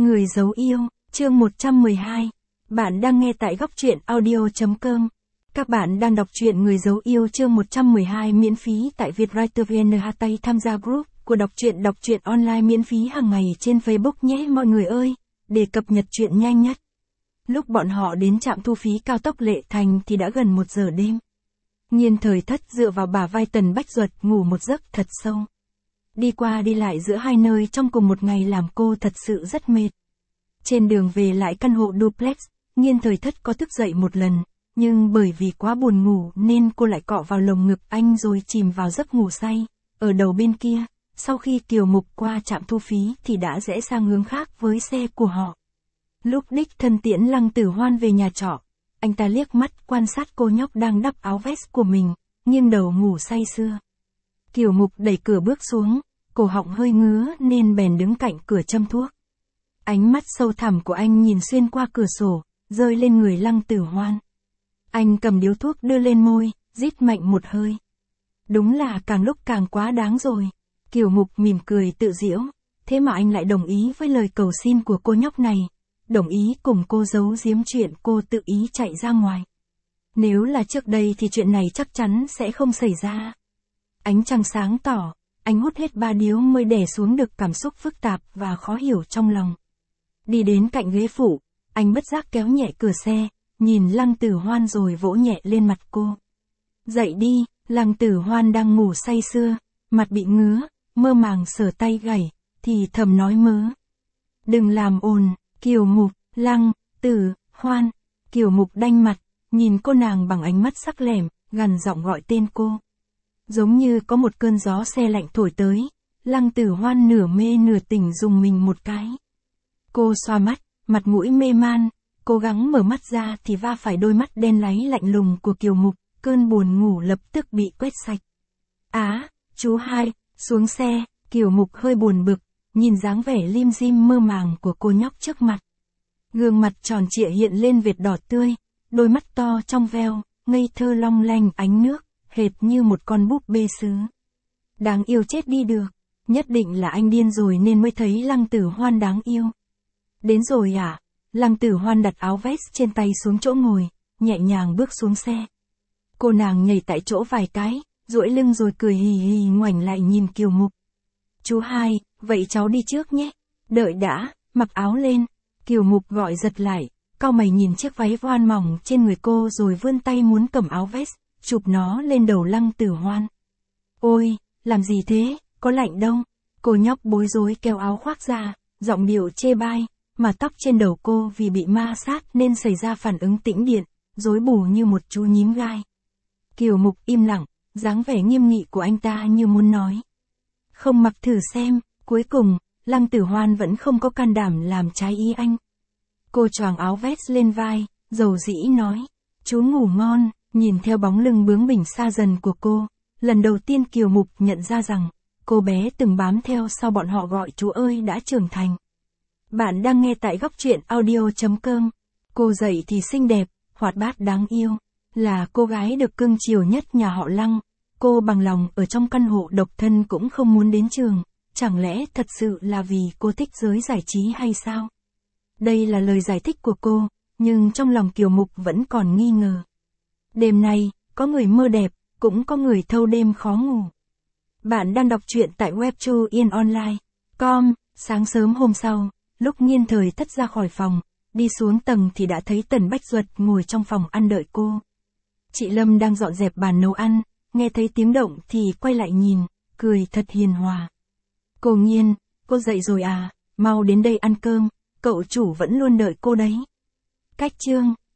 Người giấu yêu, chương 112. Bạn đang nghe tại góc truyện audio.com. Các bạn đang đọc truyện Người giấu yêu chương 112 miễn phí tại Vietwriter VN. Tham gia group của đọc truyện online miễn phí hàng ngày trên Facebook nhé mọi người ơi, để cập nhật truyện nhanh nhất. Lúc bọn họ đến trạm thu phí cao tốc Lệ Thành thì đã gần 1 giờ đêm. Nhiên Thời Thất dựa vào bả vai Tần Bách Duật ngủ một giấc thật sâu. Đi qua đi lại giữa hai nơi trong cùng một ngày làm cô thật sự rất mệt. Trên đường về lại căn hộ duplex, Nhiên Thời Thất có thức dậy một lần, nhưng bởi vì quá buồn ngủ nên cô lại cọ vào lồng ngực anh rồi chìm vào giấc ngủ say. Ở đầu bên kia, sau khi Kiều Mục qua trạm thu phí thì đã rẽ sang hướng khác với xe của họ. Lúc đích thân tiễn Lăng Tử Hoan về nhà trọ, anh ta liếc mắt quan sát cô nhóc đang đắp áo vest của mình, nghiêng đầu ngủ say sưa. Kiều Mục đẩy cửa bước xuống, cổ họng hơi ngứa nên bèn đứng cạnh cửa châm thuốc. Ánh mắt sâu thẳm của anh nhìn xuyên qua cửa sổ, rơi lên người Lăng Tử Hoan. Anh cầm điếu thuốc đưa lên môi, rít mạnh một hơi. Đúng là càng lúc càng quá đáng rồi. Kiều Mục mỉm cười tự giễu, thế mà anh lại đồng ý với lời cầu xin của cô nhóc này, đồng ý cùng cô giấu giếm chuyện cô tự ý chạy ra ngoài. Nếu là trước đây thì chuyện này chắc chắn sẽ không xảy ra. Ánh trăng sáng tỏ, anh hút hết 3 điếu mới đè xuống được cảm xúc phức tạp và khó hiểu trong lòng. Đi đến cạnh ghế phụ, anh bất giác kéo nhẹ cửa xe, nhìn Lăng Tử Hoan rồi vỗ nhẹ lên mặt cô. Dậy đi, Lăng Tử Hoan đang ngủ say sưa, mặt bị ngứa, mơ màng sờ tay gảy, thì thầm nói mớ. Đừng làm ồn, Kiều Mục, Lăng Tử Hoan. Kiều Mục đanh mặt, nhìn cô nàng bằng ánh mắt sắc lẻm, gằn giọng gọi tên cô. Giống như có một cơn gió se lạnh thổi tới, Lăng Tử Hoan nửa mê nửa tỉnh dùng mình một cái. Cô xoa mắt, mặt mũi mê man, cố gắng mở mắt ra thì va phải đôi mắt đen láy lạnh lùng của Kiều Mục, cơn buồn ngủ lập tức bị quét sạch. Chú hai, xuống xe. Kiều Mục hơi buồn bực, nhìn dáng vẻ lim dim mơ màng của cô nhóc trước mặt. Gương mặt tròn trịa hiện lên vệt đỏ tươi, đôi mắt to trong veo, ngây thơ long lanh ánh nước, hệt như một con búp bê sứ. Đáng yêu chết đi được, nhất định là anh điên rồi nên mới thấy Lăng Tử Hoan đáng yêu. Đến rồi à? Lăng Tử Hoan đặt áo vest trên tay xuống chỗ ngồi, nhẹ nhàng bước xuống xe. Cô nàng nhảy tại chỗ vài cái, duỗi lưng rồi cười hì hì ngoảnh lại nhìn Kiều Mục. Chú hai, vậy cháu đi trước nhé. Đợi đã, mặc áo lên. Kiều Mục gọi giật lại, cau mày nhìn chiếc váy voan mỏng trên người cô rồi vươn tay muốn cầm áo vest, chụp nó lên đầu Lăng Tử Hoan. Ôi, làm gì thế, có lạnh đâu. Cô nhóc bối rối kéo áo khoác ra, giọng điệu chê bai, mà tóc trên đầu cô vì bị ma sát nên xảy ra phản ứng tĩnh điện, rối bù như một chú nhím gai. Kiều Mục im lặng, dáng vẻ nghiêm nghị của anh ta như muốn nói. Không mặc thử xem. Cuối cùng, Lăng Tử Hoan vẫn không có can đảm làm trái ý anh. Cô choàng áo vest lên vai, dầu dĩ nói. Chú ngủ ngon. Nhìn theo bóng lưng bướng bỉnh xa dần của cô, lần đầu tiên Kiều Mục nhận ra rằng, cô bé từng bám theo sau bọn họ gọi chú ơi đã trưởng thành. Bạn đang nghe tại góc truyện audio.com. Cô dậy thì xinh đẹp, hoạt bát đáng yêu, là cô gái được cưng chiều nhất nhà họ Lăng. Cô bằng lòng ở trong căn hộ độc thân cũng không muốn đến trường, chẳng lẽ thật sự là vì cô thích giới giải trí hay sao? Đây là lời giải thích của cô, nhưng trong lòng Kiều Mục vẫn còn nghi ngờ. Đêm nay, có người mơ đẹp, cũng có người thâu đêm khó ngủ. Bạn đang đọc truyện tại webtoonline.com. Sáng sớm hôm sau, lúc Nhiên Thời Thất ra khỏi phòng, đi xuống tầng thì đã thấy Tần Bách Duật ngồi trong phòng ăn đợi cô. Chị Lâm đang dọn dẹp bàn nấu ăn, nghe thấy tiếng động thì quay lại nhìn, cười thật hiền hòa. Cô Nhiên, cô dậy rồi à, mau đến đây ăn cơm, cậu chủ vẫn luôn đợi cô đấy. Cách chương